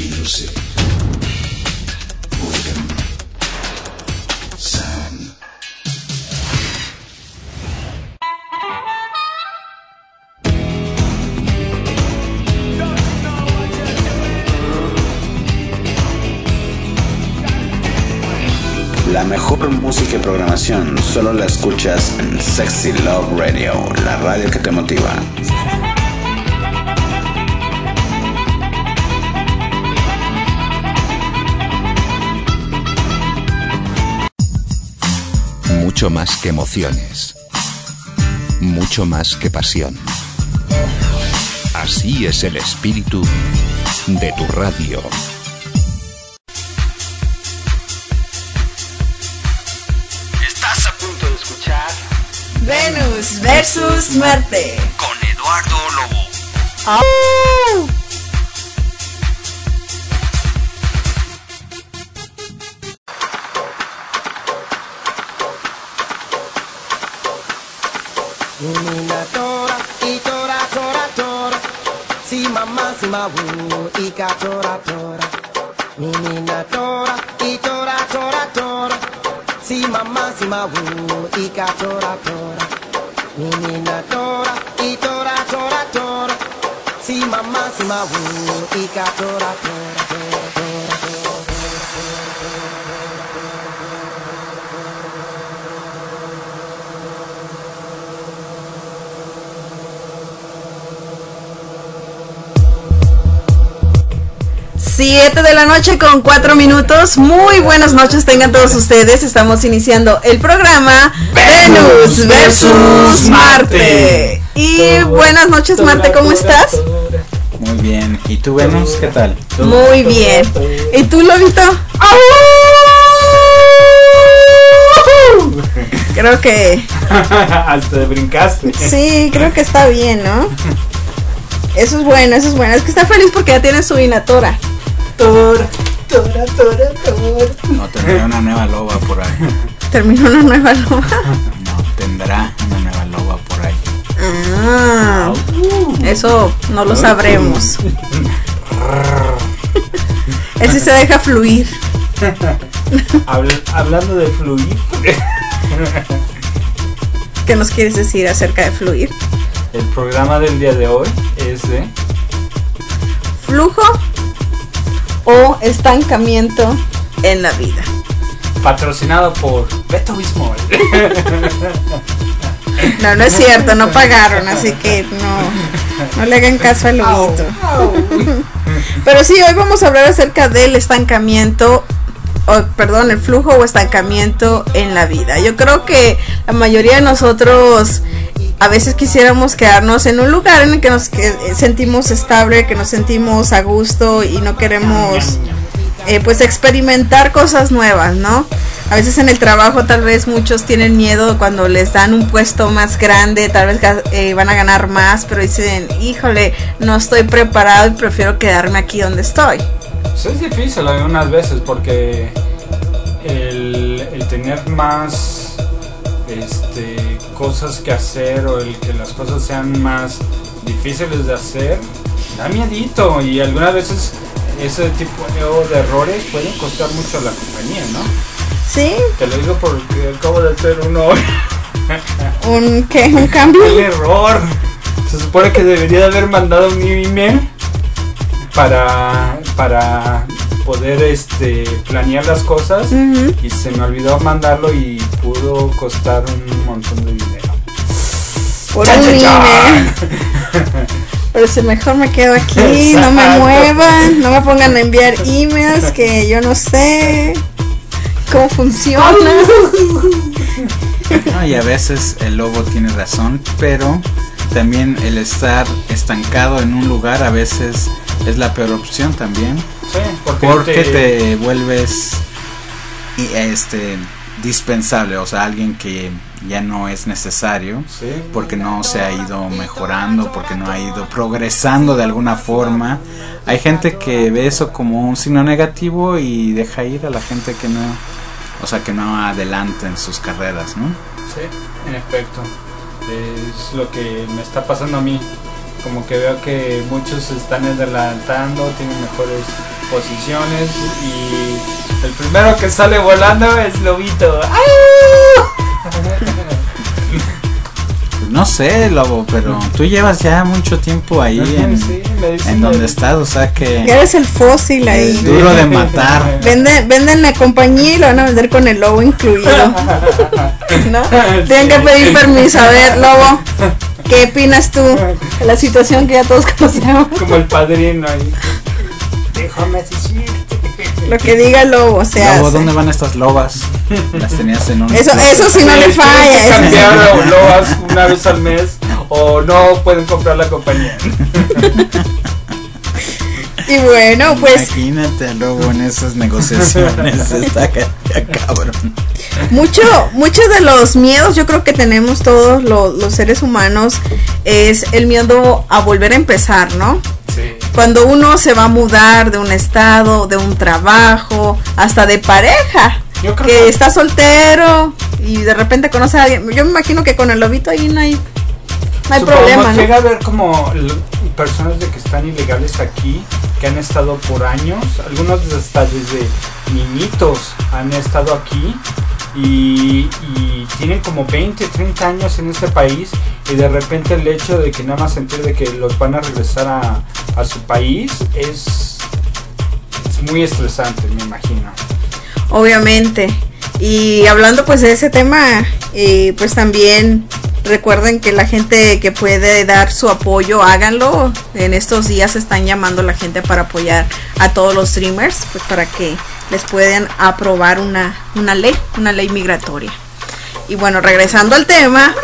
music, rhythm, sound. La mejor música y programación solo la escuchas en Sexy Love Radio, la radio que te motiva. Mucho más que emociones, mucho más que pasión. Así es el espíritu de tu radio. Estás a punto de escuchar Venus versus Marte con Eduardo Lobo. ¡Oh! Tora y tora tora tora, si mamá si mawu y ka tora tora. Menina tora y tora tora tora, si mamá si mawu y ka tora tora. Menina tora y tora tora tora, si mamá si mawu y ka tora tora tora tora tora. Siete de la noche con 4 minutos. Muy buenas noches tengan todos ustedes. Estamos iniciando el programa Venus versus Marte. Y buenas noches, Marte, ¿cómo estás? Muy bien. ¿Y tú, Venus, qué tal? Muy bien. ¿Y tú, Lobito? Creo que... Hasta brincaste. Sí, creo que está bien, ¿no? Eso es bueno, eso es bueno. Es que está feliz porque ya tiene su inatora. Tora, tora, tora, tora. No, tendrá una nueva loba por ahí. ¿Terminó una nueva loba? No, tendrá una nueva loba por ahí. Ah, eso no lo sabremos. Él sí se deja fluir. Hablando de fluir. ¿Qué nos quieres decir acerca de fluir? El programa del día de hoy es de flujo o estancamiento en la vida. Patrocinado por Beto Bismol. No, no es cierto, no pagaron, así que no le hagan caso al lobito. Pero sí, hoy vamos a hablar acerca del estancamiento, el flujo o estancamiento en la vida. Yo creo que la mayoría de nosotros a veces quisiéramos quedarnos en un lugar en el que nos sentimos estable, que nos sentimos a gusto y no queremos pues experimentar cosas nuevas, ¿no? A veces en el trabajo tal vez muchos tienen miedo cuando les dan un puesto más grande, tal vez van a ganar más, pero dicen, híjole, no estoy preparado y prefiero quedarme aquí donde estoy. Pues es difícil algunas veces porque el tener más cosas que hacer o el que las cosas sean más difíciles de hacer da miedito, y algunas veces ese tipo de errores pueden costar mucho a la compañía, ¿no? Sí. Te lo digo porque acabo de hacer uno. ¿Un qué? ¿Un cambio? Un error. Se supone que debería de haber mandado un email para poder planear las cosas, y se me olvidó mandarlo y pudo costar un montón de dinero. Por un email. Pero si mejor me quedo aquí, no me muevan, no me pongan a enviar emails que yo no sé cómo funciona. No, y a veces el lobo tiene razón, pero también el estar estancado en un lugar a veces es la peor opción también. Sí, porque te vuelves dispensable, o sea, alguien que ya no es necesario, sí, porque no se ha ido mejorando, porque no ha ido progresando de alguna forma. Hay gente que ve eso como un signo negativo y deja ir a la gente que no, o sea, que no adelanta en sus carreras, ¿no? Sí, en efecto, es lo que me está pasando a mí. Como que veo que muchos se están adelantando, tienen mejores posiciones y el primero que sale volando es Lobito. No sé, Lobo, pero tú llevas ya mucho tiempo ahí en donde estás, o sea que Ya eres el fósil ahí. es duro de matar. Venden la compañía y lo van a vender con el lobo incluido. ¿No? Tienen que pedir permiso. A ver, Lobo, ¿qué opinas tú de la situación que ya todos conocemos? Como el padrino ahí. Déjame decirte. Lo que diga el Lobo, o sea. Lobo, ¿dónde van estas lobas? Las tenías en un... Eso sí no le Tienen que falla. cambiar lobas una vez al mes o no pueden comprar la compañía. Y bueno, pues Imagínate al Lobo en esas negociaciones. Está cabrón. muchos de los miedos yo creo que tenemos todos los seres humanos es el miedo a volver a empezar, ¿no? Sí. Cuando uno se va a mudar de un estado, de un trabajo, hasta de pareja, Yo creo que está soltero y de repente conoce a alguien. Yo me imagino que con el lobito ahí no hay problema, ¿no? Llega a ver como personas de que están ilegales aquí, que han estado por años, algunos hasta desde niñitos han estado aquí y tienen como 20, 30 años en este país y de repente el hecho de que nada más sentir de que los van a regresar a su país es muy estresante, me imagino. Obviamente. Y hablando pues de ese tema, pues también recuerden que la gente que puede dar su apoyo, háganlo. En estos días están llamando a la gente para apoyar a todos los streamers, pues para que les puedan aprobar una ley migratoria. Y bueno, regresando al tema,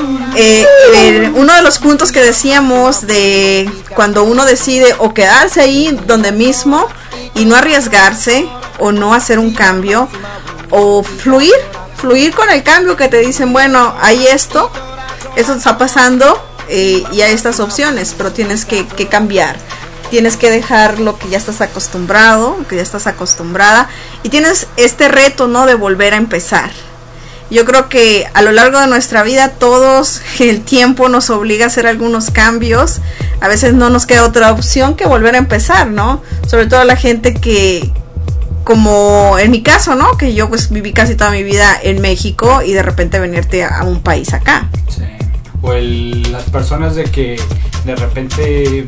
uno de los puntos que decíamos de cuando uno decide o quedarse ahí donde mismo y no arriesgarse o no hacer un cambio o fluir con el cambio que te dicen, bueno, hay esto está pasando y hay estas opciones, pero tienes que cambiar. Tienes que dejar lo que ya estás acostumbrado, que ya estás acostumbrada y tienes este reto, ¿no? De volver a empezar. Yo creo que a lo largo de nuestra vida todos el tiempo nos obliga a hacer algunos cambios. A veces no nos queda otra opción que volver a empezar, ¿no? Sobre todo la gente que, como en mi caso, ¿no? Que yo pues viví casi toda mi vida en México y de repente venirte a un país acá. Sí. O las personas de que de repente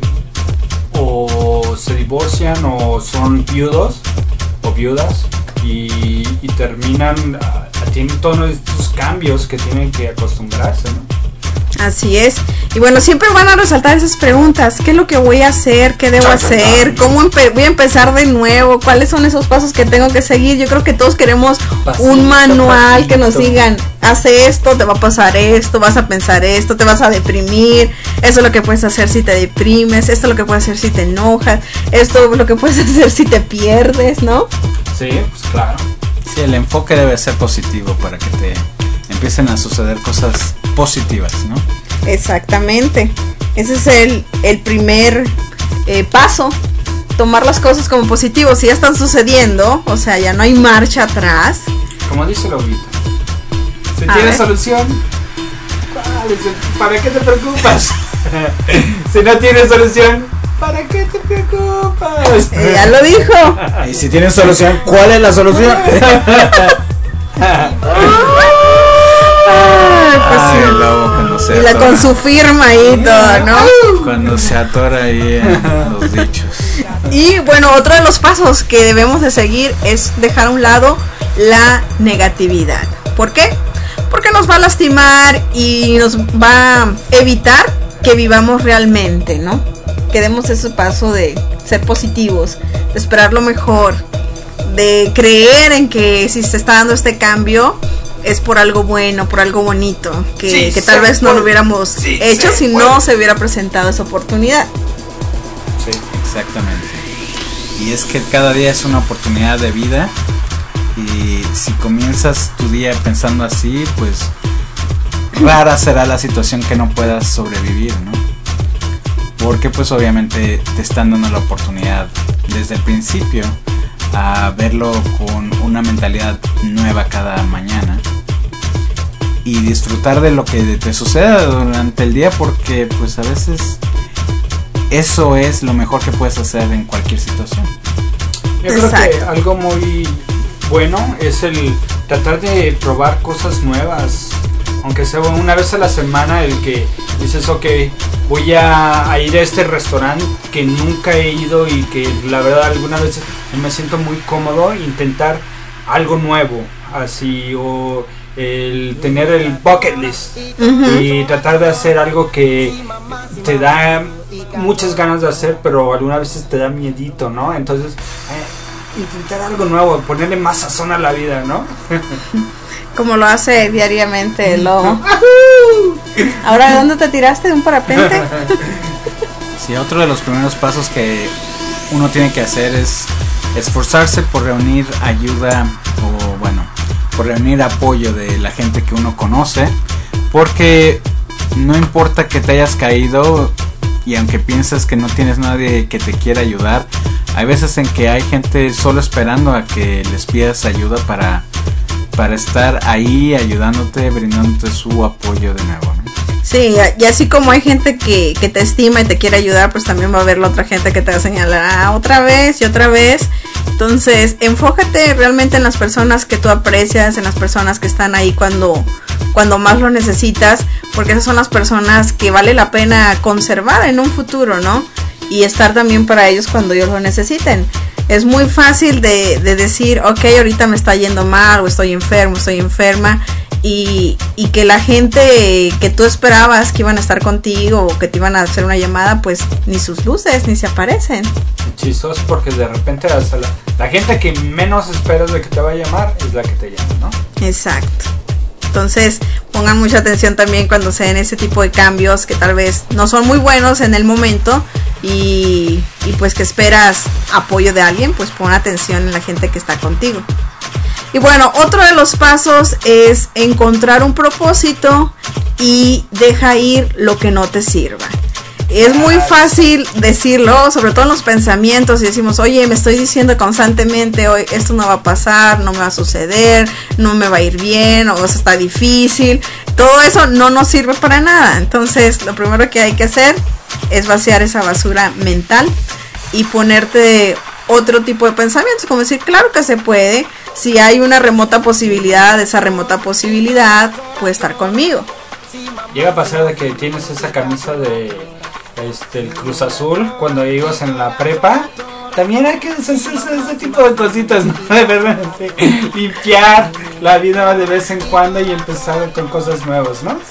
o se divorcian o son viudos o viudas y terminan, tienen todos estos cambios que tienen que acostumbrarse, ¿no? Así es. Y bueno, siempre van a resaltar esas preguntas. ¿Qué es lo que voy a hacer? ¿Qué debo hacer? ¿Cómo voy a empezar de nuevo? ¿Cuáles son esos pasos que tengo que seguir? Yo creo que todos queremos un manual que nos digan, hace esto, te va a pasar esto, vas a pensar esto, te vas a deprimir, eso es lo que puedes hacer si te deprimes, esto es lo que puedes hacer si te enojas, esto es lo que puedes hacer si te pierdes, ¿no? Sí, pues claro. Sí, el enfoque debe ser positivo para que te empiecen a suceder cosas positivas, ¿no? Exactamente. Ese es el primer paso, tomar las cosas como positivos. Si ya están sucediendo, o sea, ya no hay marcha atrás. Como dice Lobito, si tienes solución, ¿para qué te preocupas? Si no tienes solución, ¿para qué te preocupas? Ya lo dijo. Y si tienes solución, ¿cuál es la solución? Pues el Lobo cuando se y la atora. con su firma y todo, ¿no? Cuando se atora ahí en los dichos. Y bueno, otro de los pasos que debemos de seguir es dejar a un lado la negatividad. ¿Por qué? Porque nos va a lastimar y nos va a evitar que vivamos realmente, ¿no? Que demos ese paso de ser positivos, de esperar lo mejor, de creer en que si se está dando este cambio es por algo bueno, por algo bonito, que tal vez no lo hubiéramos hecho si no se hubiera presentado esa oportunidad. Sí, exactamente. Y es que cada día es una oportunidad de vida y si comienzas tu día pensando así, pues rara será la situación que no puedas sobrevivir, ¿no? Porque pues obviamente te están dando la oportunidad desde el principio a verlo con una mentalidad nueva cada mañana y disfrutar de lo que te suceda durante el día, porque pues a veces eso es lo mejor que puedes hacer en cualquier situación. Yo creo que algo muy bueno es el tratar de probar cosas nuevas, aunque sea una vez a la semana, el que dices, ok, voy a ir a este restaurante que nunca he ido y que la verdad alguna vez me siento muy cómodo, intentar algo nuevo, así, o el tener el bucket list y tratar de hacer algo que te da muchas ganas de hacer, pero algunas veces te da miedito, ¿no? Entonces, intentar algo nuevo, ponerle más sazón a la vida, ¿no? Como lo hace diariamente el lobo. Ahora, ¿de dónde te tiraste? ¿De un parapente? Sí, otro de los primeros pasos que uno tiene que hacer es esforzarse por reunir ayuda, o bueno, por reunir apoyo de la gente que uno conoce, porque no importa que te hayas caído y aunque piensas que no tienes nadie que te quiera ayudar, hay veces en que hay gente solo esperando a que les pidas ayuda para estar ahí ayudándote, brindándote su apoyo de nuevo, ¿no? Sí, y así como hay gente que te estima y te quiere ayudar, pues también va a haber la otra gente que te va a señalar otra vez y otra vez. Entonces, enfócate realmente en las personas que tú aprecias, en las personas que están ahí cuando más lo necesitas, porque esas son las personas que vale la pena conservar en un futuro, ¿no? Y estar también para ellos cuando ellos lo necesiten. Es muy fácil de decir, ok, ahorita me está yendo mal, o estoy enfermo, estoy enferma, y que la gente que tú esperabas que iban a estar contigo o que te iban a hacer una llamada, pues ni sus luces, ni se aparecen. Chistoso, porque de repente hasta la gente que menos esperas de que te va a llamar es la que te llama, ¿no? Exacto. Entonces pongan mucha atención también cuando se den ese tipo de cambios que tal vez no son muy buenos en el momento y pues que esperas apoyo de alguien, pues pon atención en la gente que está contigo. Y bueno, otro de los pasos es encontrar un propósito y deja ir lo que no te sirva. Es muy fácil decirlo, sobre todo en los pensamientos, y decimos, oye, me estoy diciendo constantemente, hoy esto no va a pasar, no me va a suceder, no me va a ir bien, o eso está difícil. Todo eso no nos sirve para nada. Entonces, lo primero que hay que hacer es vaciar esa basura mental y ponerte otro tipo de pensamientos, como decir, claro que se puede, si hay una remota posibilidad, esa remota posibilidad puede estar conmigo. Llega a pasar de que tienes esa camisa de el Cruz Azul cuando ibas en la prepa. También hay que hacer ese tipo de cositas, ¿no? De verdad, limpiar la vida de vez en cuando y empezar con cosas nuevas, ¿no?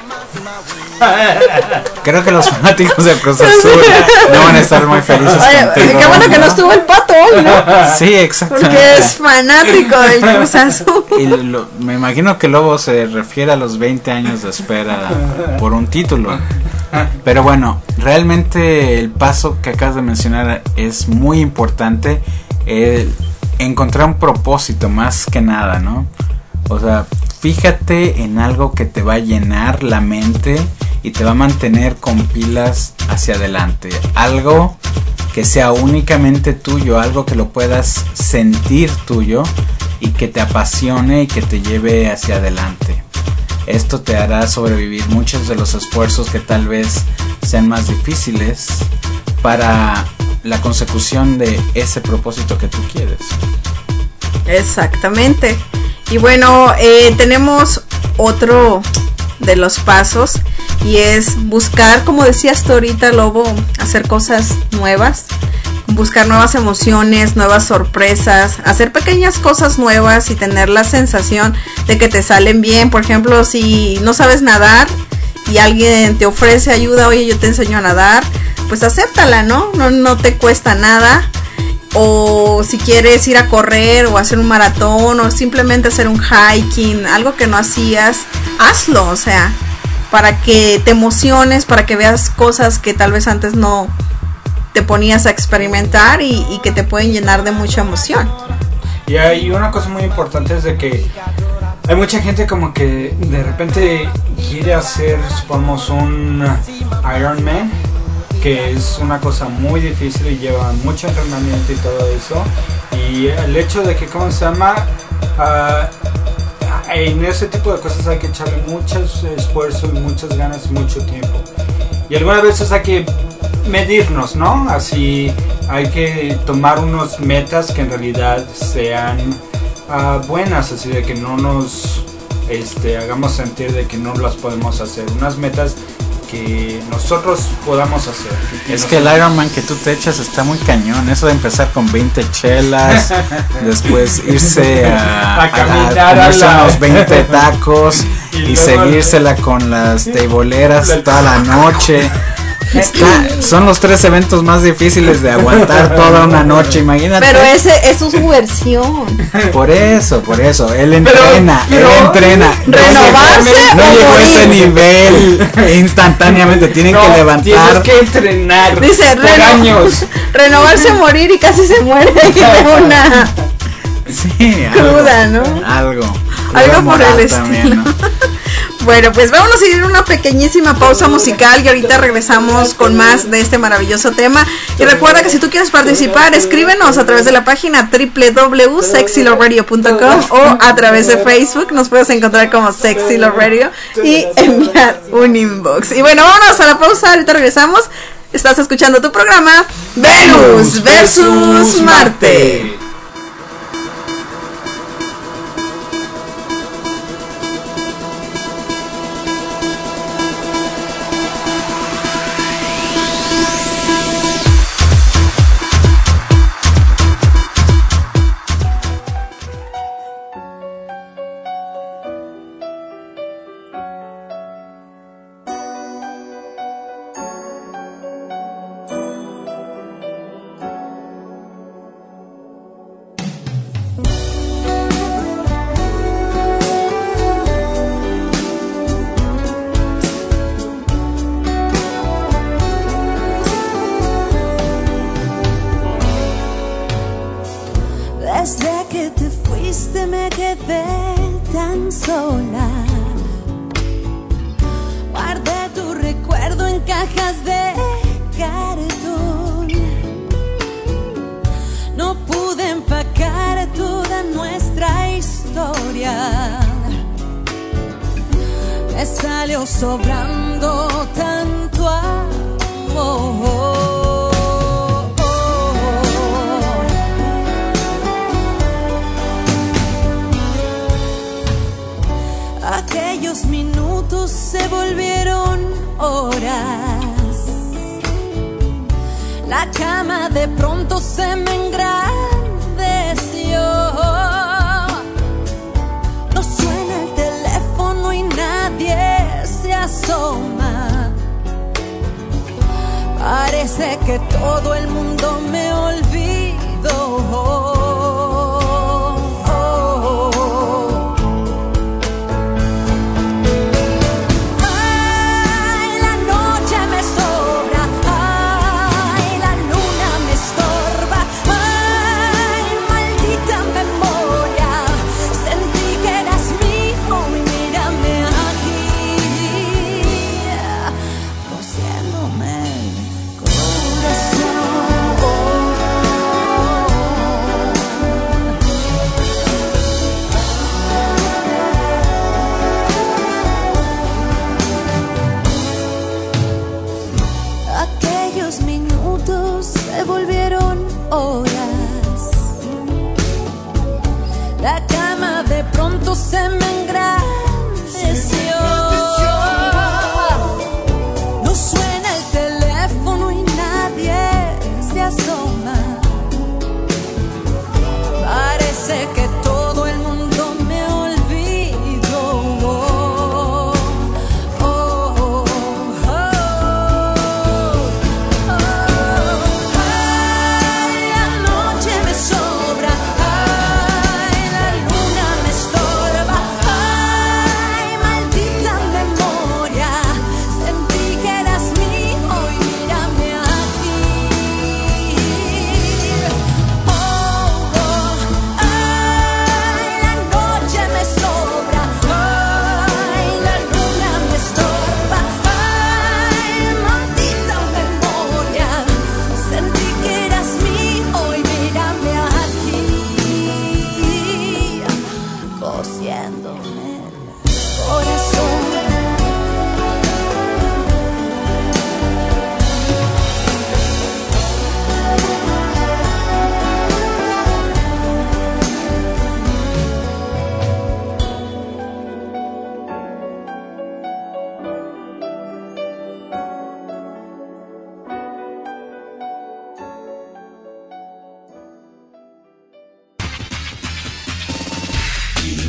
Creo que los fanáticos de Cruz Azul no van a estar muy felices. Oye, contigo. qué bueno que no estuvo el Pato hoy, ¿no? Sí, exactamente. Porque es fanático del Cruz Azul. Y me imagino que Lobo se refiere a los 20 años de espera por un título. Pero bueno, realmente el paso que acabas de mencionar es muy importante. Encontrar un propósito más que nada, ¿no? O sea, fíjate en algo que te va a llenar la mente y te va a mantener con pilas hacia adelante. Algo que sea únicamente tuyo, algo que lo puedas sentir tuyo y que te apasione y que te lleve hacia adelante. Esto te hará sobrevivir muchos de los esfuerzos que tal vez sean más difíciles para la consecución de ese propósito que tú quieres. Exactamente. Y bueno, tenemos otro de los pasos y es buscar, como decías tú ahorita, Lobo, hacer cosas nuevas, buscar nuevas emociones, nuevas sorpresas, hacer pequeñas cosas nuevas y tener la sensación de que te salen bien. Por ejemplo, si no sabes nadar y alguien te ofrece ayuda, oye, yo te enseño a nadar, pues acéptala, ¿no? No te cuesta nada. O si quieres ir a correr o hacer un maratón o simplemente hacer un hiking, algo que no hacías, hazlo, o sea, para que te emociones, para que veas cosas que tal vez antes no te ponías a experimentar y que te pueden llenar de mucha emoción. Y hay una cosa muy importante, es de que hay mucha gente como que de repente quiere hacer, supongamos, un Ironman, que es una cosa muy difícil y lleva mucho entrenamiento y todo eso. Y el hecho de que, ¿cómo se llama? En ese tipo de cosas hay que echarle mucho esfuerzo y muchas ganas y mucho tiempo. Y algunas veces hay que medirnos, ¿no? Así hay que tomar unos metas que en realidad sean buenas, así de que no nos hagamos sentir de que no las podemos hacer. Unas metas que nosotros podamos hacer. Que el Ironman que tú te echas está muy cañón. Eso de empezar con 20 chelas, después irse a caminar comerse unos 20 tacos y seguírsela con las teiboleras toda la noche. Son los 3 eventos más difíciles de aguantar toda una noche, imagínate. Pero eso es su versión. Por eso, él entrena. Renovarse no llegó a ese nivel instantáneamente, tienen que levantar. Tienes que entrenar. Dice, por años. Renovarse, morir y casi se muere de una cruda, ¿no? Algo por el estilo. También, ¿no? Bueno, pues vámonos a ir a una pequeñísima pausa musical y ahorita regresamos con más de este maravilloso tema. Y recuerda que si tú quieres participar, escríbenos a través de la página www.sexyloveradio.com o a través de Facebook. Nos puedes encontrar como Sexy Love Radio y enviar un inbox. Y bueno, vámonos a la pausa, ahorita regresamos. Estás escuchando tu programa Venus versus Marte.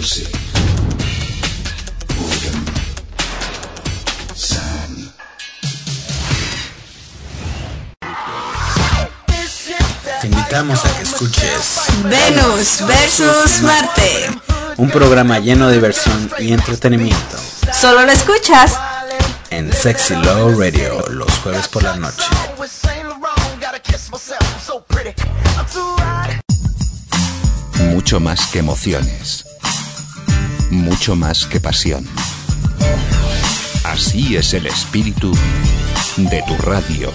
music. Boredom. Sound. Te invitamos a que escuches Venus versus Marte. un programa lleno de diversión y entretenimiento Solo lo escuchas en Sexy Love Radio los jueves por la noche. Mucho más que emociones. Mucho más que pasión. Así es el espíritu de tu radio.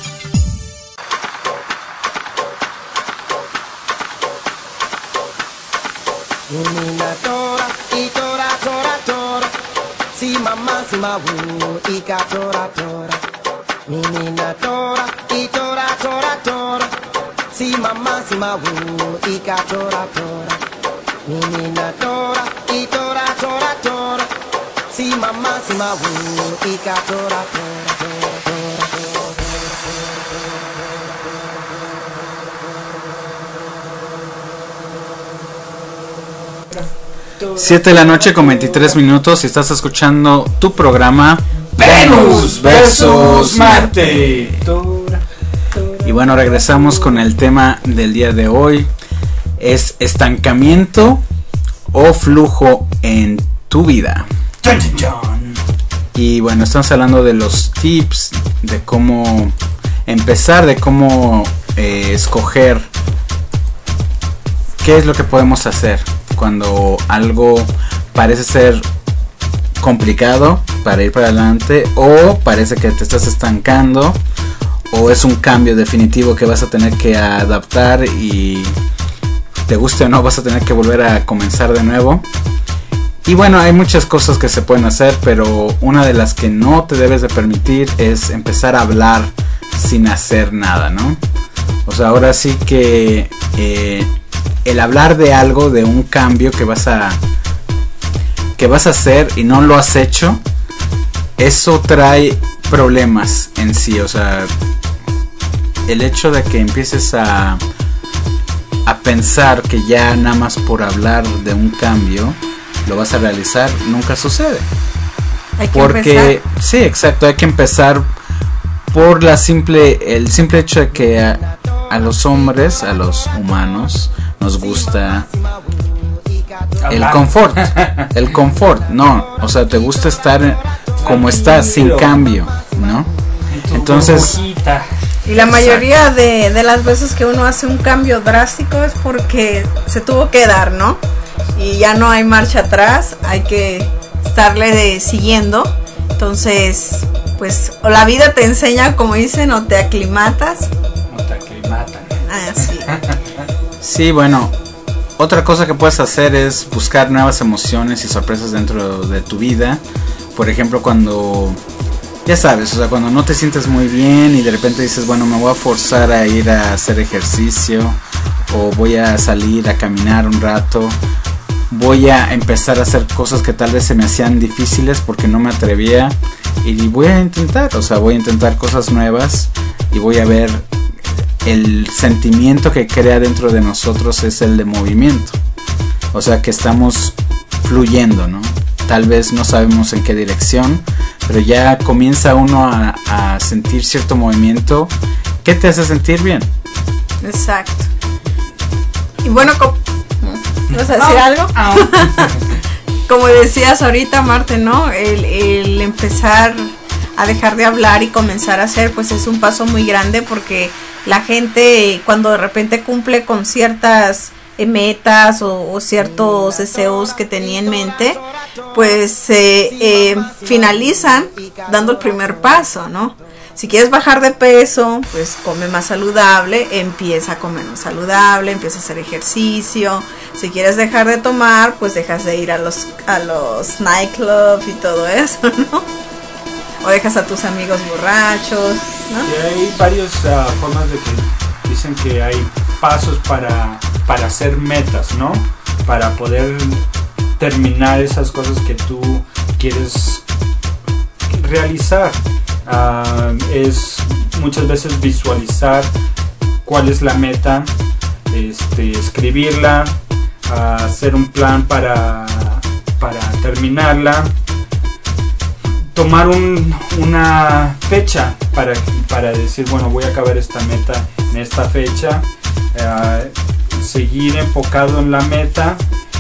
Menina tora, y tora, tora, tora. Si mamá, si ma wu, y ka tora, tora. Menina tora, y tora, tora, tora. Si mamá, si ma wu, y ka tora, tora. Menina tora, y tora, tora, tora. Si mamá, si ma wu, y ka tora, tora, tora, tora, tora. 7 de la noche con 23 minutos y estás escuchando tu programa Venus versus Marte. Y bueno, regresamos con el tema del día de hoy. Es estancamiento o flujo en tu vida. Y bueno, estamos hablando de los tips, de cómo empezar, de cómo escoger qué es lo que podemos hacer cuando algo parece ser complicado para ir para adelante, o parece que te estás estancando, o es un cambio definitivo que vas a tener que adaptar y te guste o no vas a tener que volver a comenzar de nuevo. Y bueno, hay muchas cosas que se pueden hacer, pero una de las que no te debes de permitir es empezar a hablar sin hacer nada, ¿no? O sea, ahora sí que el hablar de algo, de un cambio que vas a hacer y no lo has hecho, eso trae problemas en sí. O sea, el hecho de que empieces a pensar que ya nada más por hablar de un cambio lo vas a realizar, nunca sucede. Hay que Porque empezar. sí, exacto, hay que empezar por el simple hecho de que a los hombres, a los humanos, nos gusta el confort. El confort, no, o sea, te gusta estar como estás, sin cambio, ¿no? Entonces, Y la mayoría de las veces que uno hace un cambio drástico es porque se tuvo que dar, ¿no? Y ya no hay marcha atrás, hay que estarle siguiendo. Entonces, pues, o la vida te enseña, como dicen, o te aclimatas. No te aclimatan. Ah, sí. sí, bueno, otra cosa que puedes hacer es buscar nuevas emociones y sorpresas dentro de tu vida. Por ejemplo, cuando, ya sabes, o sea, cuando no te sientes muy bien y de repente dices, bueno, me voy a forzar a ir a hacer ejercicio, o voy a salir a caminar un rato, voy a empezar a hacer cosas que tal vez se me hacían difíciles porque no me atrevía, y voy a intentar, o sea, voy a intentar cosas nuevas y voy a ver. El sentimiento que crea dentro de nosotros es el de movimiento, o sea que estamos fluyendo, ¿no? Tal vez no sabemos en qué dirección, pero ya comienza uno a sentir cierto movimiento que te hace sentir bien. Exacto. Y bueno, ¿vas a decir algo? Como decías ahorita, Marte, ¿no? El empezar a dejar de hablar y comenzar a hacer, pues es un paso muy grande, porque la gente cuando de repente cumple con ciertas metas o ciertos deseos que tenía en mente, pues finalizan dando el primer paso, ¿no? Si quieres bajar de peso, pues come más saludable, empieza a comer más saludable, empieza a hacer ejercicio. Si quieres dejar de tomar, pues dejas de ir a los nightclubs y todo eso, ¿no? O dejas a tus amigos borrachos, ¿no? Y hay varias formas de que dicen que hay pasos para hacer metas, ¿no? Para poder terminar esas cosas que tú quieres realizar. Es muchas veces visualizar cuál es la meta, escribirla, hacer un plan para terminarla, tomar una fecha para decir, bueno, voy a acabar esta meta en esta fecha, seguir enfocado en la meta,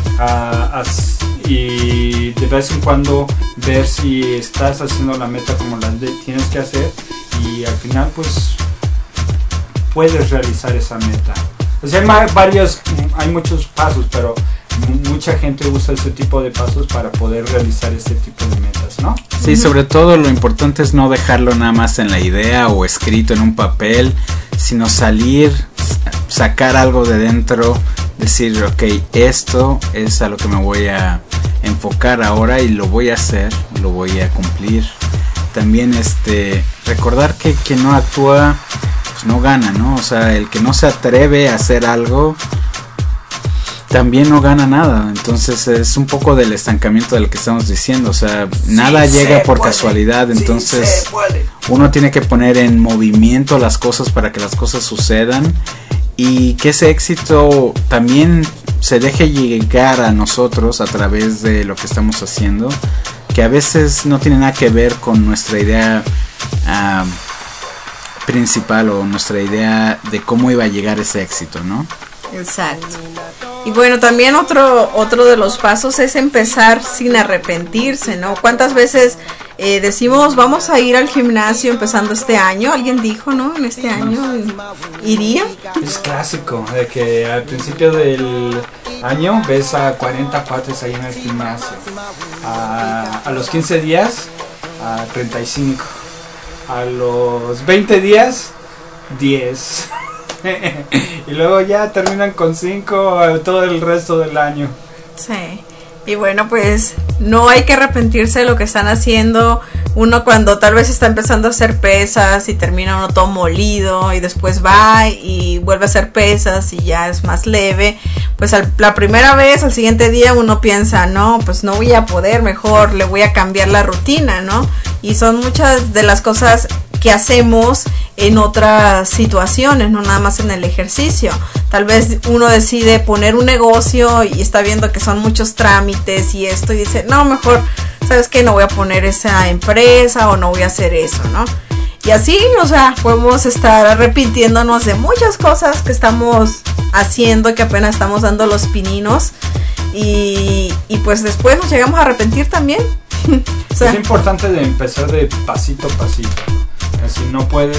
y de vez en cuando ver si estás haciendo la meta como la tienes que hacer, y al final pues puedes realizar esa meta. O sea, hay muchos pasos, pero mucha gente usa ese tipo de pasos para poder realizar ese tipo de metas, ¿no? Sí, sobre todo lo importante es no dejarlo nada más en la idea o escrito en un papel, sino salir, sacar algo de dentro, decir, ok, esto es a lo que me voy a enfocar ahora y lo voy a hacer, lo voy a cumplir. También recordar que quien no actúa pues no gana, ¿no? O sea, el que no se atreve a hacer algo también no gana nada. Entonces es un poco del estancamiento del que estamos diciendo. O sea, nada llega por casualidad. Entonces uno tiene que poner en movimiento las cosas para que las cosas sucedan, y que ese éxito también se deje llegar a nosotros a través de lo que estamos haciendo, que a veces no tiene nada que ver con nuestra idea principal o nuestra idea de cómo iba a llegar ese éxito, ¿no? Exacto. Y bueno, también otro de los pasos es empezar sin arrepentirse, ¿no? ¿Cuántas veces decimos vamos a ir al gimnasio empezando este año? Alguien dijo, ¿no? En este año iría. Es clásico de que al principio del año ves a 40 cuates ahí en el gimnasio, a los 15 días a 35, a los 20 días 10 y luego ya terminan con 5 todo el resto del año. Sí. Y bueno, pues no hay que arrepentirse de lo que están haciendo. Uno cuando tal vez está empezando a hacer pesas y termina uno todo molido, y después va y vuelve a hacer pesas y ya es más leve, pues la primera vez, al siguiente día uno piensa, no, pues no voy a poder, mejor le voy a cambiar la rutina, ¿no? Y son muchas de las cosas que hacemos en otras situaciones, no nada más en el ejercicio. Tal vez uno decide poner un negocio y está viendo que son muchos trámites y esto, y dice, no, mejor, ¿sabes qué? No voy a poner esa empresa o no voy a hacer eso, ¿no? Y así, o sea, podemos estar arrepintiéndonos de muchas cosas que estamos haciendo, que apenas estamos dando los pininos, y pues después nos llegamos a arrepentir también. O sea, es importante de empezar de pasito a pasito. Si no puedes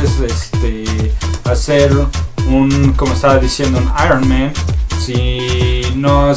hacer como estaba diciendo, un Ironman, si no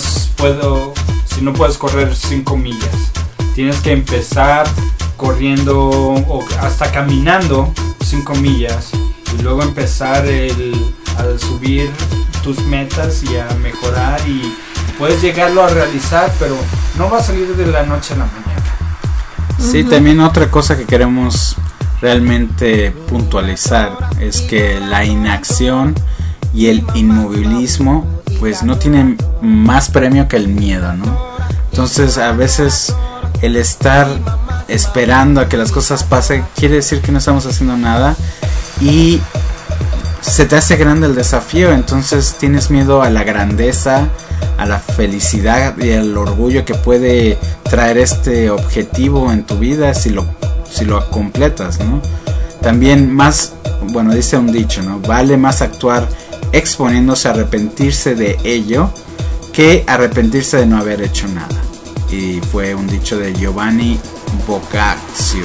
puedes correr 5 millas, tienes que empezar corriendo o hasta caminando 5 millas, y luego empezar a subir tus metas y a mejorar, y puedes llegarlo a realizar, pero no va a salir de la noche a la mañana. Sí, también otra cosa que queremos realmente puntualizar es que la inacción y el inmovilismo pues no tienen más premio que el miedo, ¿no? Entonces a veces el estar esperando a que las cosas pasen quiere decir que no estamos haciendo nada, y se te hace grande el desafío. Entonces tienes miedo a la grandeza, a la felicidad y al orgullo que puede traer este objetivo en tu vida si lo completas, ¿no? También dice un dicho, ¿no? Vale más actuar exponiéndose a arrepentirse de ello que arrepentirse de no haber hecho nada. Y fue un dicho de Giovanni Boccaccio.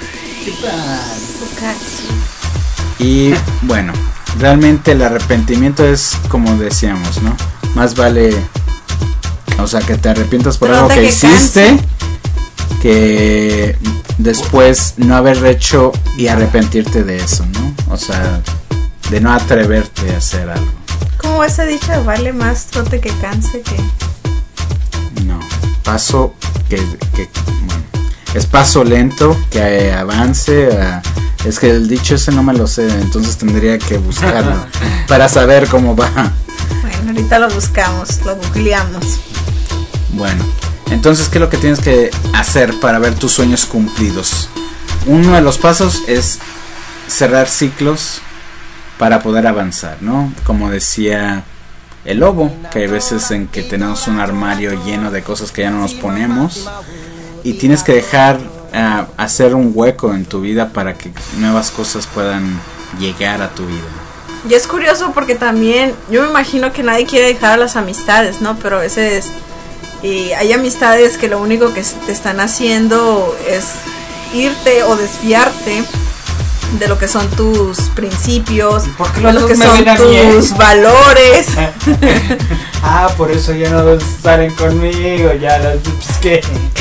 Y bueno, realmente el arrepentimiento es como decíamos, ¿no? Más vale, o sea, que te arrepientas por algo que hiciste, que después no haber hecho y arrepentirte de eso, ¿no? O sea, de no atreverte a hacer algo. ¿Cómo ese dicho? Vale más trote que canse que... No, paso bueno, es paso lento que avance. Es que el dicho ese no me lo sé, entonces tendría que buscarlo para saber cómo va. Bueno, ahorita lo buscamos, lo googleamos. Bueno, entonces, ¿qué es lo que tienes que hacer para ver tus sueños cumplidos? Uno de los pasos es cerrar ciclos para poder avanzar, ¿no? Como decía el lobo, que hay veces en que tenemos un armario lleno de cosas que ya no nos ponemos y tienes que dejar hacer un hueco en tu vida para que nuevas cosas puedan llegar a tu vida. Y es curioso porque también yo me imagino que nadie quiere dejar a las amistades, ¿no? Pero a veces hay amistades que lo único que te están haciendo es irte o desviarte de lo que son tus principios, de lo que son tus valores. Por eso ya no salen conmigo, ya lo busqué.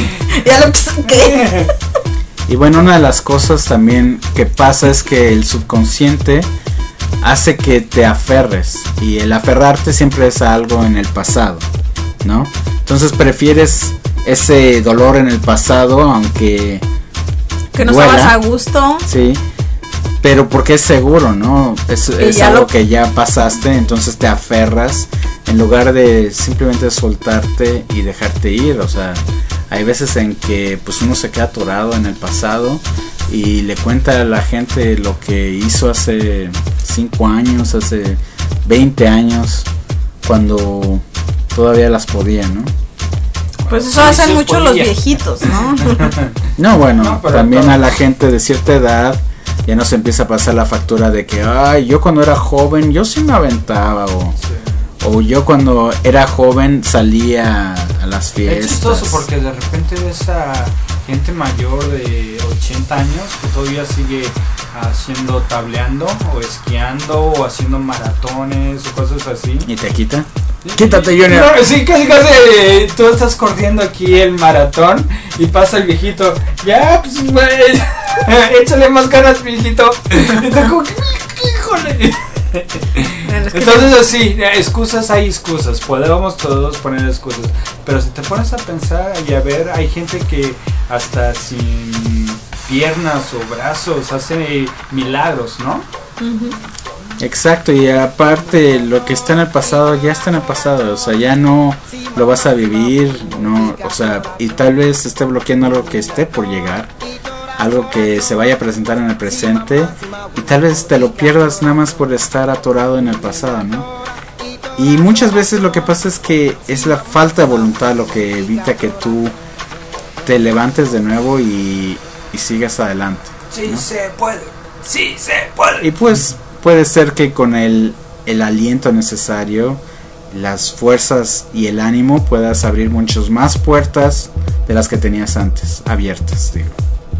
Y bueno, una de las cosas también que pasa es que el subconsciente hace que te aferres, y el aferrarte siempre es a algo en el pasado, ¿no? Entonces prefieres ese dolor en el pasado, aunque que no estabas a gusto. Sí, pero porque es seguro, ¿no? Es algo que ya pasaste, entonces te aferras en lugar de simplemente soltarte y dejarte ir. O sea, hay veces en que pues uno se queda atorado en el pasado y le cuenta a la gente lo que hizo hace 5 años, hace 20 años, cuando todavía las podía, ¿no? Pues eso hacen mucho los viejitos, ¿no? No, bueno, también a la gente de cierta edad ya nos empieza a pasar la factura de que, yo cuando era joven, yo sí me aventaba, o yo cuando era joven salía a las fiestas. Es chistoso porque de repente ves a gente mayor de 80 años que todavía sigue tableando o esquiando o haciendo maratones o cosas así. ¿Y te quita? Quítate, Junior. No, sí, casi tú estás corriendo aquí el maratón y pasa el viejito. Ya, pues, güey, échale más ganas, viejito. Y te como, híjole. Entonces así, excusas hay excusas, podemos todos poner excusas, pero si te pones a pensar y a ver, hay gente que hasta sin piernas o brazos hace milagros, ¿no? Uh-huh. Exacto, y aparte lo que está en el pasado ya está en el pasado, o sea, ya no lo vas a vivir, no, o sea, y tal vez esté bloqueando algo que esté por llegar, algo que se vaya a presentar en el presente, y tal vez te lo pierdas nada más por estar atorado en el pasado, ¿no? Y muchas veces lo que pasa es que es la falta de voluntad lo que evita que tú te levantes de nuevo y sigas adelante, ¿no? Sí se puede, sí se puede. Y pues puede ser que con el aliento necesario, las fuerzas y el ánimo puedas abrir muchas más puertas de las que tenías antes abiertas, digo.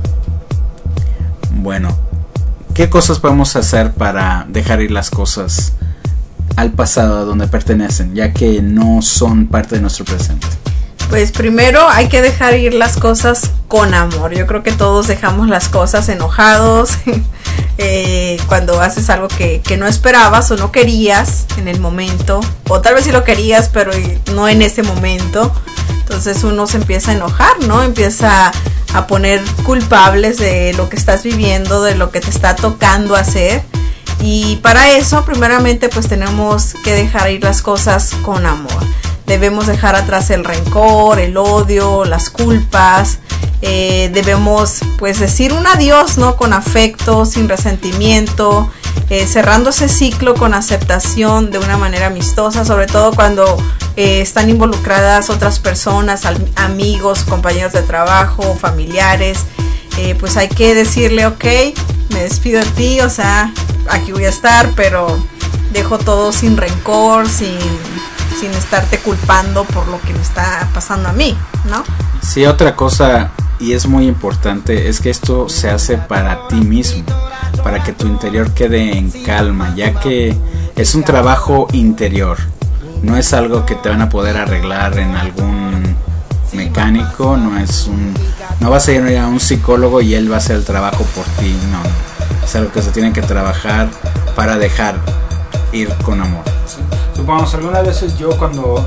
Bueno, ¿qué cosas podemos hacer para dejar ir las cosas al pasado, a donde pertenecen, ya que no son parte de nuestro presente? Pues primero hay que dejar ir las cosas con amor. Yo creo que todos dejamos las cosas enojados cuando haces algo que no esperabas o no querías en el momento, o tal vez sí lo querías pero no en ese momento. Entonces uno se empieza a enojar, ¿no? Empieza a poner culpables de lo que estás viviendo, de lo que te está tocando hacer. Y para eso primeramente pues tenemos que dejar ir las cosas con amor. Debemos dejar atrás el rencor, el odio, las culpas. Debemos pues decir un adiós, ¿no? Con afecto, sin resentimiento, cerrando ese ciclo con aceptación de una manera amistosa, sobre todo cuando están involucradas otras personas, amigos, compañeros de trabajo, familiares. Pues hay que decirle, ok, me despido de ti, o sea, aquí voy a estar, pero dejo todo sin rencor, sin estarte culpando por lo que me está pasando a mí, ¿no? Sí, otra cosa, y es muy importante, es que esto se hace para ti mismo, para que tu interior quede en calma, ya que es un trabajo interior, no es algo que te van a poder arreglar en algún mecánico, no vas a ir a un psicólogo y él va a hacer el trabajo por ti, no, es algo que se tiene que trabajar para dejar ir con amor. Sí. Supongamos, algunas veces yo cuando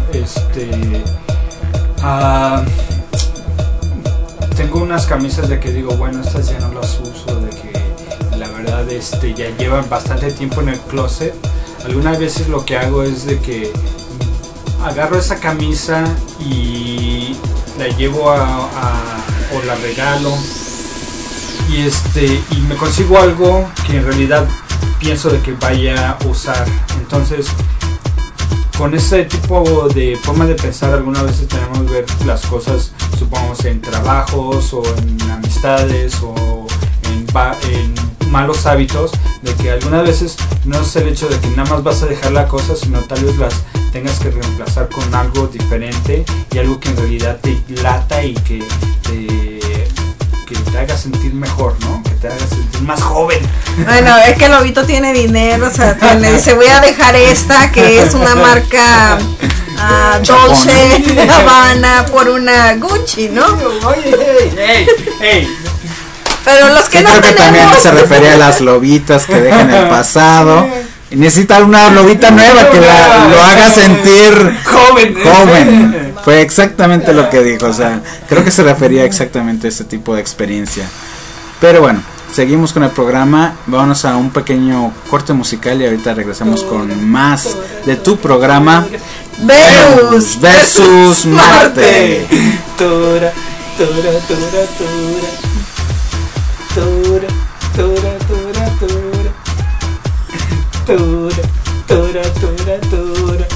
tengo unas camisas de que digo, bueno, estas ya no las uso, de que la verdad ya llevan bastante tiempo en el closet. Algunas veces lo que hago es de que agarro esa camisa y la llevo o la regalo y me consigo algo que en realidad pienso de que vaya a usar. Entonces con ese tipo de forma de pensar algunas veces tenemos que ver las cosas, supongamos en trabajos o en amistades o en malos hábitos, de que algunas veces no es el hecho de que nada más vas a dejar la cosa, sino tal vez las tengas que reemplazar con algo diferente y algo que en realidad te lata y que te haga sentir mejor, ¿no? Que te haga sentir más joven. Bueno, es que Lobito tiene dinero, o sea, dice, voy a dejar esta, que es una marca Dolce Gabbana, por una Gucci, ¿no? Oye, hey. Pero los que sí, no creo tenemos... que también se refería a las lobitas que dejan el pasado. Y necesita una lobita nueva que lo haga sentir joven. Fue exactamente lo que dijo, o sea, creo que se refería exactamente a ese tipo de experiencia. Pero bueno, seguimos con el programa, vámonos a un pequeño corte musical y ahorita regresamos con más de tu programa Venus versus Marte. Tora, tora, tora, tora. Tora, tora, tora, tora. Tora, tora, tora, tora.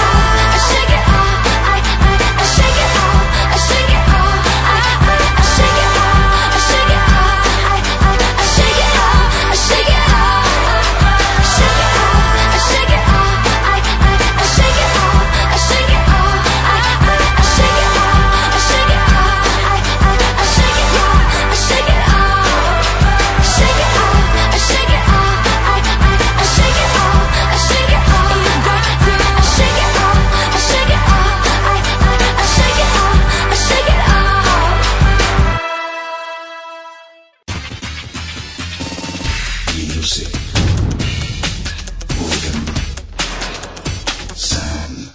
Shake it music. Boredom. Sound.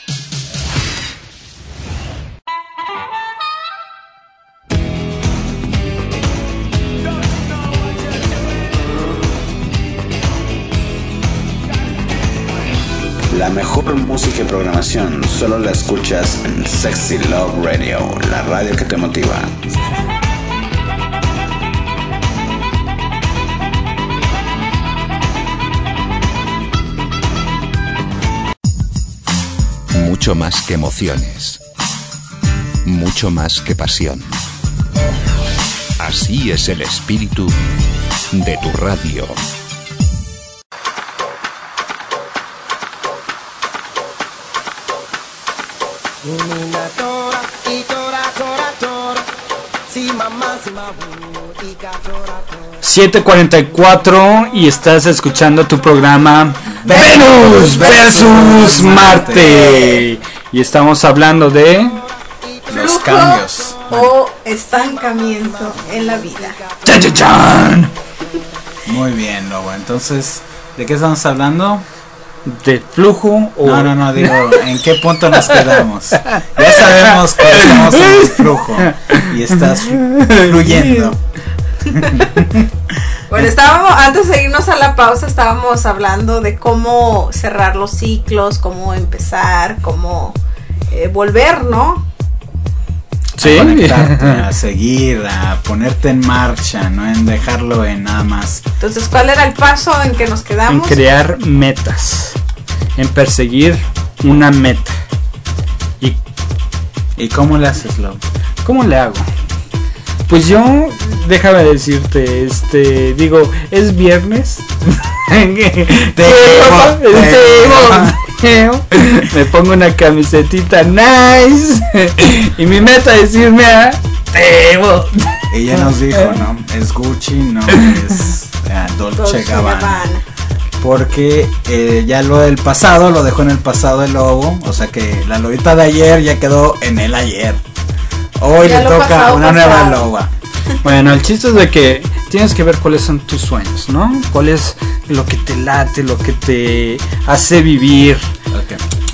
La mejor música y programación solo la escuchas en Sexy Love Radio, la radio que te motiva. Mucho más que emociones. Mucho más que pasión. Así es el espíritu de tu radio. Menina tora, y tora, tora, tora. Si mamá, si mabu, y tora, tora. 7:44 y estás escuchando tu programa Venus versus Marte. Y estamos hablando de Los Flujo cambios. o estancamiento en la vida. ¡Chan, chan, chan! Muy bien, Lobo. Entonces, ¿de qué estamos hablando? ¿De flujo o...? No, digo, ¿en qué punto nos quedamos? Ya sabemos que estamos en el flujo y estás fluyendo. Bueno, antes de irnos a la pausa, estábamos hablando de cómo cerrar los ciclos, cómo empezar, cómo volver, ¿no? Sí. A conectarte, a seguir, a ponerte en marcha, no en dejarlo en nada más. Entonces, ¿cuál era el paso en que nos En quedamos? crear metas, en perseguir una meta. ¿Y cómo le haces, Lobo? ¿Cómo le hago? Pues yo, déjame decirte, digo, es viernes. Me pongo una camisetita nice y mi meta es irme a Tebo. Ella nos dijo, no, es Gucci, no es Dolce Gabbana. Porque ya lo del pasado lo dejó en el pasado el Lobo. O sea que la lobita de ayer ya quedó en el ayer. Hoy Ya le lo toca pasado, una pasado. nueva loba. Bueno, el chiste es de que tienes que ver cuáles son tus sueños, ¿no? Cuál es lo que te late, lo que te hace vivir. Okay.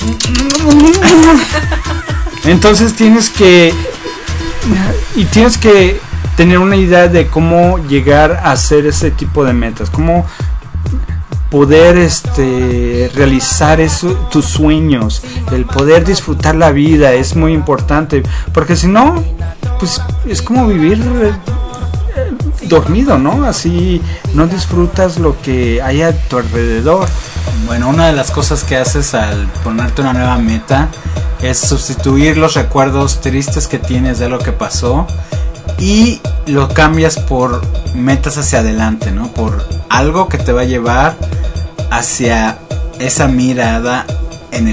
Entonces tienes que tener una idea de cómo llegar a hacer ese tipo de metas, cómo poder realizar tus sueños, el poder disfrutar la vida es muy importante, porque si no, pues es como vivir dormido, ¿no? Así no disfrutas lo que hay a tu alrededor. Bueno, una de las cosas que haces al ponerte una nueva meta es sustituir los recuerdos tristes que tienes de lo que pasó y lo cambias por metas hacia adelante, ¿no? Por algo que te va a llevar hacia esa mirada en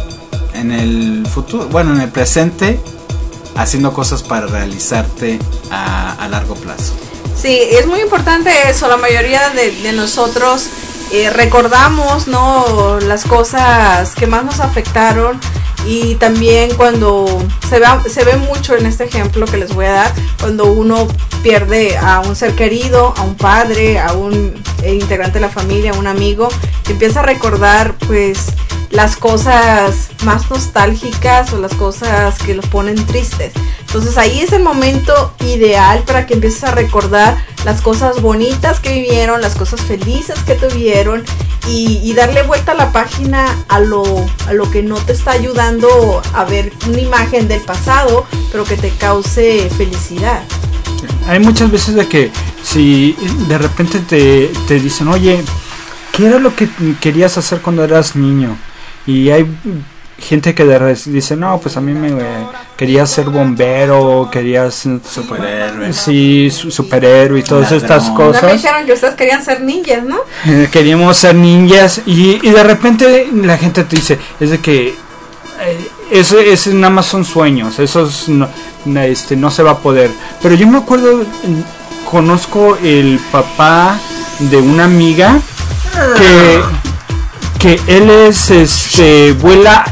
el futuro, bueno, en el presente, haciendo cosas para realizarte a largo plazo. Sí, es muy importante eso. La mayoría de nosotros recordamos, ¿no?, las cosas que más nos afectaron, y también cuando se ve mucho en este ejemplo que les voy a dar, cuando uno pierde a un ser querido, a un padre, a un integrante de la familia, a un amigo, empieza a recordar pues las cosas más nostálgicas o las cosas que los ponen tristes. Entonces ahí es el momento ideal para que empieces a recordar las cosas bonitas que vivieron, las cosas felices que tuvieron, y darle vuelta a la página a lo que no te está ayudando a ver una imagen del pasado, pero que te cause felicidad. Hay muchas veces de que si de repente te dicen, oye, ¿qué era lo que querías hacer cuando eras niño? Y hay gente que dice, no, pues a mí me quería ser bombero, quería ser Superhéroe. Sí, superhéroe y todas estas No me cosas. dijeron que ustedes querían ser ninjas, ¿no? Queríamos ser ninjas y de repente la gente te dice, es de que eso nada más son sueños, esos no se va a poder. Pero yo me acuerdo, conozco el papá de una amiga que él vuela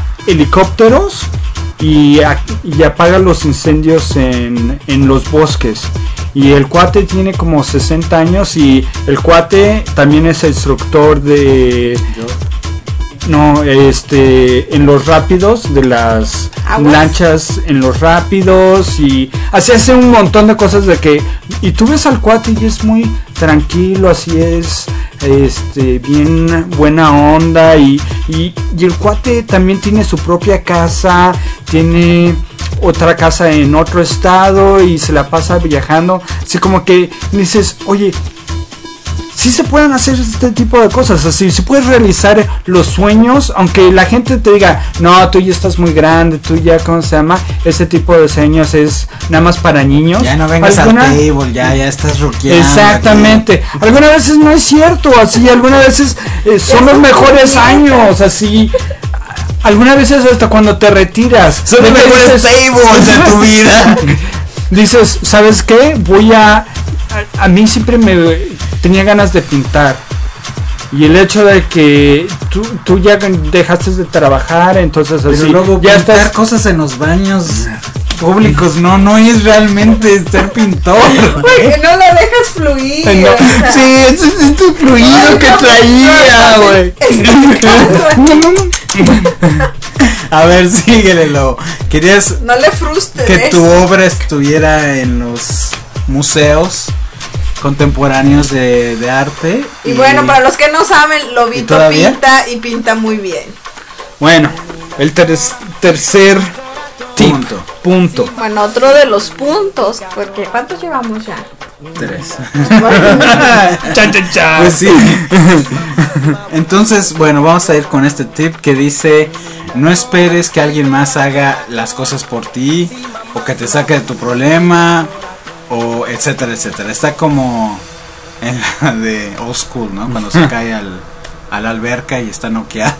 helicópteros y apaga los incendios en los bosques, y el cuate tiene como 60 años y el cuate también es instructor de... No, en los rápidos de las lanchas en los rápidos y así hace un montón de cosas de que y tú ves al cuate y es muy tranquilo, así es bien buena onda y el cuate también tiene su propia casa, tiene otra casa en otro estado y se la pasa viajando, así como que dices, oye, sí se pueden hacer este tipo de cosas, así se puede realizar los sueños, aunque la gente te diga, no, tú ya estás muy grande, tú ya, ¿cómo se llama? Ese tipo de sueños es nada más para niños. Ya no vengas al table, ya estás rockeando. Exactamente. Aquí. Algunas veces no es cierto, así, algunas veces son los mejores años, así. Algunas veces hasta cuando te retiras. Son los mejores tables de tu vida. Dices, ¿sabes qué? A mí siempre me tenía ganas de pintar y el hecho de que tú ya dejaste de trabajar, entonces así pero luego ya pintar estás cosas en los baños públicos no es realmente ser pintor. Porque no lo dejas fluir. No. O sea, Sí, es tu fluido que traía, güey. A ver, síguele, Lobo. Querías no le frustres que tu obra estuviera en los museos contemporáneos de arte. Y bueno, para los que no saben, Lobito pinta y pinta muy bien. Bueno, el tercer punto. Sí, bueno, otro de los puntos, porque ¿cuántos llevamos ya? 3. Chan, chan, chan. Pues sí. Entonces, bueno, vamos a ir con este tip que dice: no esperes que alguien más haga las cosas por ti o que te saque de tu problema o etcétera, etcétera. Está como en la de Old School, ¿no? Cuando se cae a la alberca y está noqueado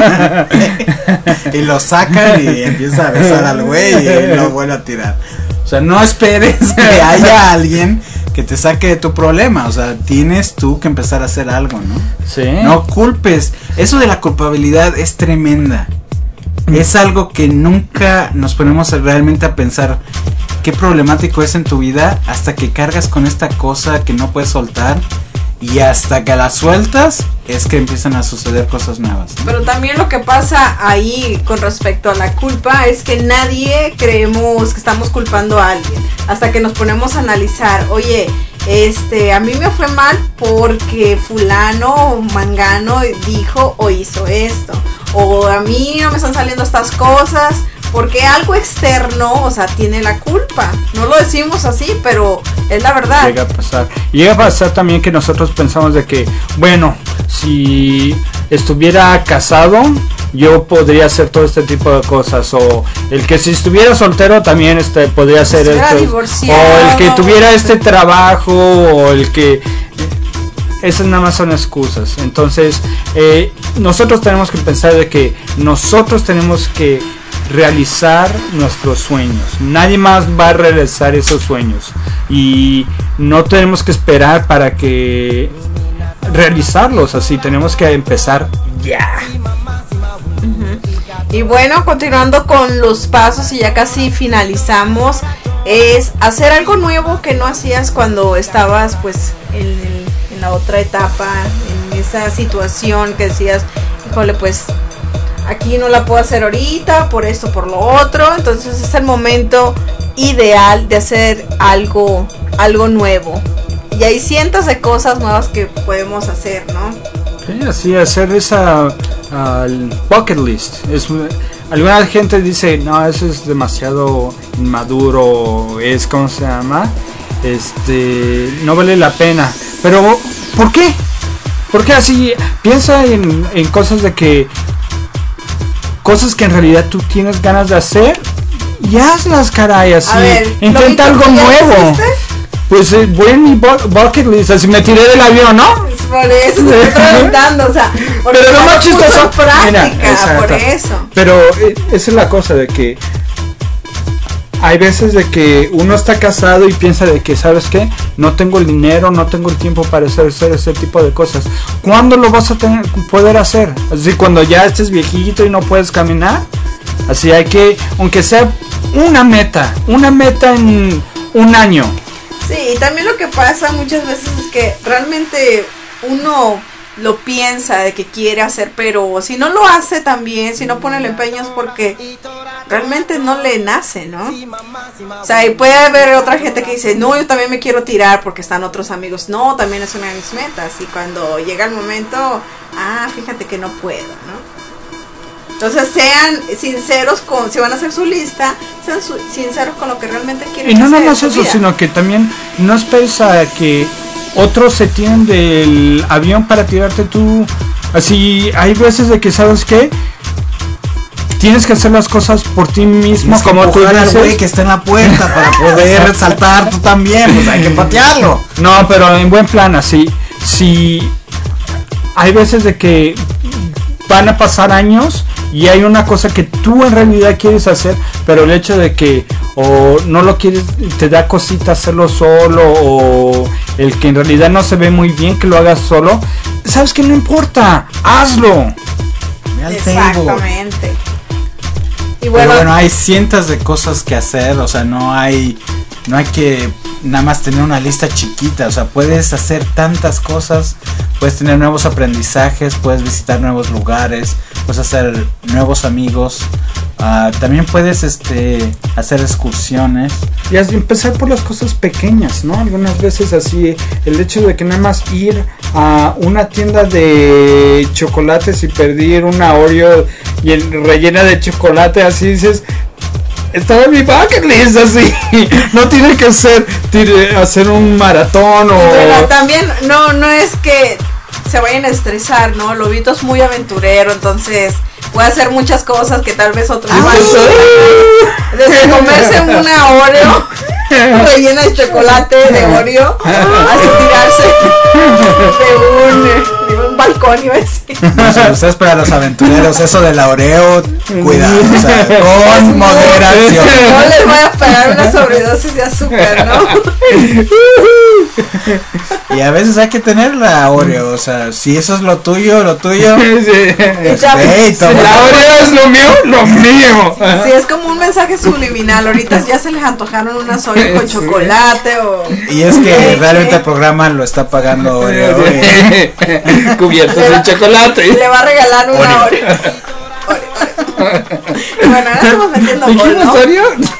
y lo sacan y empieza a besar al güey y lo vuelve a tirar. O sea, no esperes que haya alguien que te saque de tu problema. O sea, tienes tú que empezar a hacer algo, ¿no? Sí. No culpes. Eso de la culpabilidad es tremenda. Es algo que nunca nos ponemos realmente a pensar qué problemático es en tu vida hasta que cargas con esta cosa que no puedes soltar. Y hasta que la sueltas es que empiezan a suceder cosas nuevas, ¿no? Pero también lo que pasa ahí con respecto a la culpa es que nadie creemos que estamos culpando a alguien hasta que nos ponemos a analizar, oye, a mí me fue mal porque fulano o mangano dijo o hizo esto, o a mí no me están saliendo estas cosas porque algo externo, o sea, tiene la culpa. No lo decimos así, pero es la verdad. Llega a pasar también que nosotros pensamos de que, bueno, si estuviera casado, yo podría hacer todo este tipo de cosas, o el que si estuviera soltero también podría hacer esto, o el que tuviera este trabajo, o el que... Esas nada más son excusas. Entonces, nosotros tenemos que pensar de que nosotros tenemos que realizar nuestros sueños. Nadie más va a realizar esos sueños y no tenemos que esperar para que realizarlos, así tenemos que empezar ya. Y bueno, continuando con los pasos y ya casi finalizamos, es hacer algo nuevo que no hacías cuando estabas pues en la otra etapa, en esa situación que decías, híjole, pues aquí no la puedo hacer ahorita, por esto, por lo otro. Entonces es el momento ideal de hacer algo nuevo. Y hay cientos de cosas nuevas que podemos hacer, ¿no? Sí, así hacer esa bucket list. Alguna gente dice, no, eso es demasiado inmaduro, es, ¿cómo se llama? No vale la pena. Pero, ¿por qué? Porque así, piensa en cosas de que... Cosas que en realidad tú tienes ganas de hacer y hazlas, caray, así. Ver, intenta algo nuevo. Pues voy en mi bucket list, así me tiré del avión, ¿no? Por eso te estoy preguntando, o sea, pero lo más chistoso, práctica, mira, por eso. Pero esa es la cosa de que hay veces de que uno está casado y piensa de que, ¿sabes qué? No tengo el dinero, no tengo el tiempo para hacer ese tipo de cosas. ¿Cuándo lo vas a poder hacer? Así cuando ya estés viejito y no puedes caminar. Así hay que, aunque sea una meta en un año. Sí, y también lo que pasa muchas veces es que realmente uno lo piensa de que quiere hacer, pero si no lo hace también, si no pone el empeño es porque realmente no le nace, ¿no? O sea, y puede haber otra gente que dice, no, yo también me quiero tirar porque están otros amigos. No, también es una de mis metas. Y cuando llega el momento, fíjate que no puedo, ¿no? Entonces sean sinceros con, si van a hacer su lista, sean sinceros con lo que realmente quieren y no hacer nada más en su eso, vida. sino que también no esperes a que otros se tiren del avión para tirarte tú. Así, hay veces de que, ¿sabes qué? Tienes que hacer las cosas por ti mismo, como tú al dices. güey que está en la puerta para poder saltar tú también, pues hay que patearlo. No, pero en buen plan, así. Si hay veces de que van a pasar años y hay una cosa que tú en realidad quieres hacer, pero el hecho de que o no lo quieres, te da cosita hacerlo solo, o el que en realidad no se ve muy bien que lo hagas solo, sabes que no importa, hazlo. Exactamente. Y Pero bueno, hay cientos de cosas que hacer, o sea, no hay que nada más tener una lista chiquita, o sea, puedes hacer tantas cosas, puedes tener nuevos aprendizajes, puedes visitar nuevos lugares, puedes hacer nuevos amigos, también puedes hacer excursiones. Y empezar por las cosas pequeñas, ¿no? Algunas veces así, el hecho de que nada más ir a una tienda de chocolates y pedir una Oreo y rellena de chocolate, así dices, estaba en mi bucket list, así. No tiene que ser hacer un maratón o... Pero también no es que se vayan a estresar, ¿no? Lobito es muy aventurero, entonces puede hacer muchas cosas que tal vez otros van desde comerse una Oreo rellena de chocolate de Oreo hasta tirarse de un balcón, iba a decir. No sé, ustedes para los aventureros, eso de la Oreo, cuidado, o sea, con moderación. No les voy a pegar una sobredosis de azúcar, ¿no? Y a veces hay que tener la Oreo, o sea, si eso es lo tuyo, Sí. toma. La Oreo es lo mío. Sí, es como un mensaje subliminal. Ahorita ya se les antojaron unas Oreo con chocolate o... Y es que realmente el programa lo está pagando Oreo. Cubiertos de chocolate. Le va a regalar una Oreo. Y bueno, ahora estamos metiendo gol, ¿no? Oreo?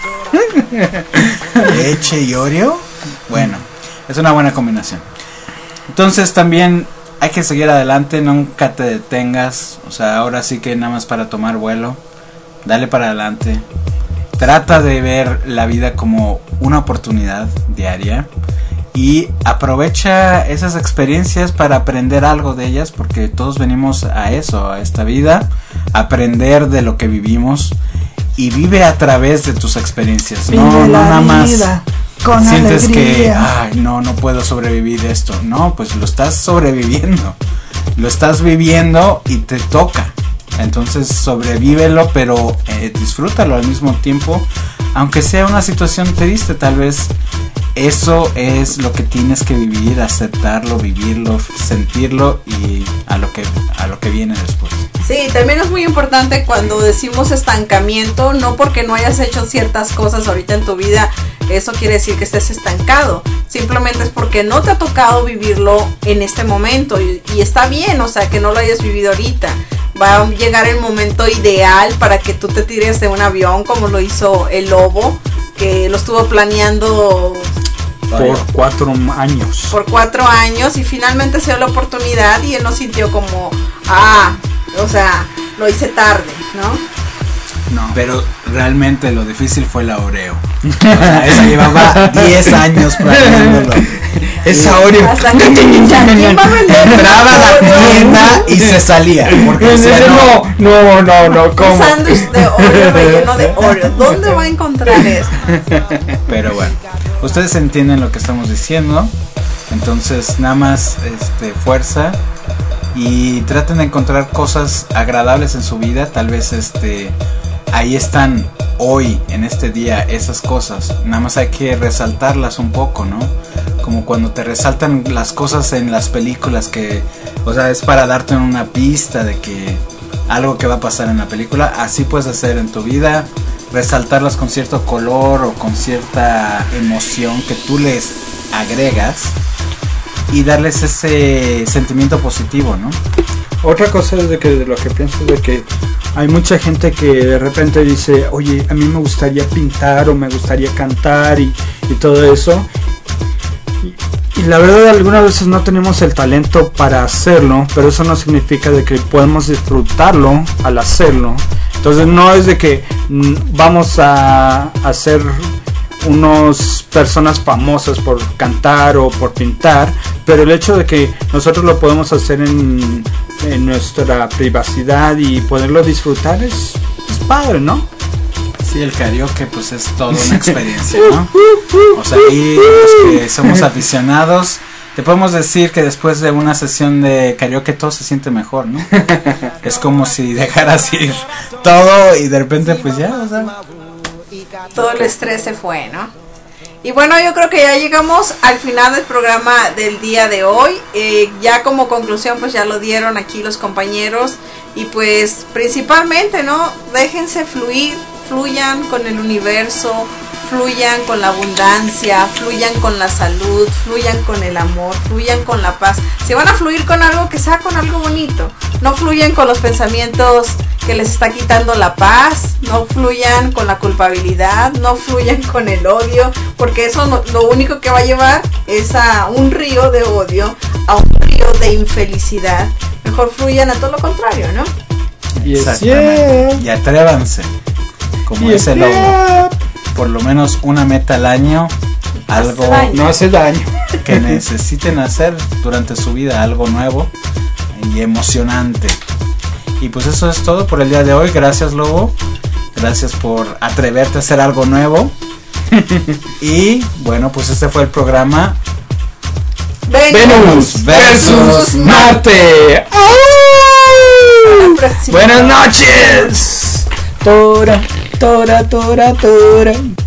Leche y Oreo. Bueno, es una buena combinación. Entonces también hay que seguir adelante, nunca te detengas. O sea, ahora sí que nada más para tomar vuelo, dale para adelante. Trata de ver la vida como una oportunidad diaria y aprovecha esas experiencias para aprender algo de ellas, porque todos venimos a eso, a esta vida, aprender de lo que vivimos, y vive a través de tus experiencias. No nada más sientes que no puedo sobrevivir esto. No, pues lo estás sobreviviendo, lo estás viviendo y te toca. Entonces sobrevívelo, pero disfrútalo al mismo tiempo, aunque sea una situación triste. Tal vez eso es lo que tienes que vivir, aceptarlo, vivirlo, sentirlo, y a lo que viene después. Sí, también es muy importante cuando decimos estancamiento, no porque no hayas hecho ciertas cosas ahorita en tu vida, eso quiere decir que estés estancado. Simplemente es porque no te ha tocado vivirlo en este momento, y está bien, o sea, que no lo hayas vivido ahorita. Va a llegar el momento ideal para que tú te tires de un avión, como lo hizo el Lobo, que lo estuvo planeando por 4 años. Por 4 años, y finalmente se dio la oportunidad y él no sintió como, o sea, lo hice tarde, ¿no? No, pero realmente lo difícil fue la Oreo. O sea, esa llevaba 10 años planeándolo. Esa Oreo Hasta que ¿quién va a vender? entraba a la tienda y se salía. Porque decía, no, ¿cómo? Un sándwich de Oreo relleno de Oreo. ¿Dónde va a encontrar eso? Pero bueno, ustedes entienden lo que estamos diciendo. Entonces nada más fuerza, y traten de encontrar cosas agradables en su vida. Tal vez ahí están hoy, en este día, esas cosas. Nada más hay que resaltarlas un poco, ¿no? Como cuando te resaltan las cosas en las películas, que, o sea, es para darte una pista de que algo que va a pasar en la película. Así puedes hacer en tu vida. resaltarlas con cierto color o con cierta emoción que tú les agregas y darles ese sentimiento positivo, ¿no? Otra cosa es de lo que pienso es de que hay mucha gente que de repente dice, oye, a mí me gustaría pintar o me gustaría cantar y todo eso. Y la verdad, algunas veces no tenemos el talento para hacerlo, pero eso no significa de que podemos disfrutarlo al hacerlo. Entonces no es de que vamos a hacer unos personas famosas por cantar o por pintar, pero el hecho de que nosotros lo podemos hacer en nuestra privacidad y poderlo disfrutar es padre, ¿no? Sí, el karaoke pues es toda una experiencia, ¿no? O sea, ahí los que somos aficionados, te podemos decir que después de una sesión de karaoke todo se siente mejor, ¿no? Es como si dejaras ir todo y de repente pues ya, o sea, todo el estrés se fue, ¿no? Y bueno, yo creo que ya llegamos al final del programa del día de hoy. Ya como conclusión, pues ya lo dieron aquí los compañeros. Y pues principalmente, ¿no? Déjense fluir, fluyan con el universo, fluyan con la abundancia, fluyan con la salud, fluyan con el amor, fluyan con la paz. Si van a fluir con algo, que sea con algo bonito. No fluyan con los pensamientos que les está quitando la paz, no fluyan con la culpabilidad, no fluyan con el odio, porque eso lo único que va a llevar es a un río de odio, a un río de infelicidad. Mejor fluyan a todo lo contrario, ¿no? Exactamente. Y atrévanse, como dice el lobo, por lo menos una meta al año, algo no hace daño que necesiten hacer durante su vida, algo nuevo y emocionante. Y pues eso es todo por el día de hoy. Gracias, Lobo, gracias por atreverte a hacer algo nuevo. Y bueno, pues este fue el programa Venus versus Marte. Buenas noches. Tora, tora, tora, tora.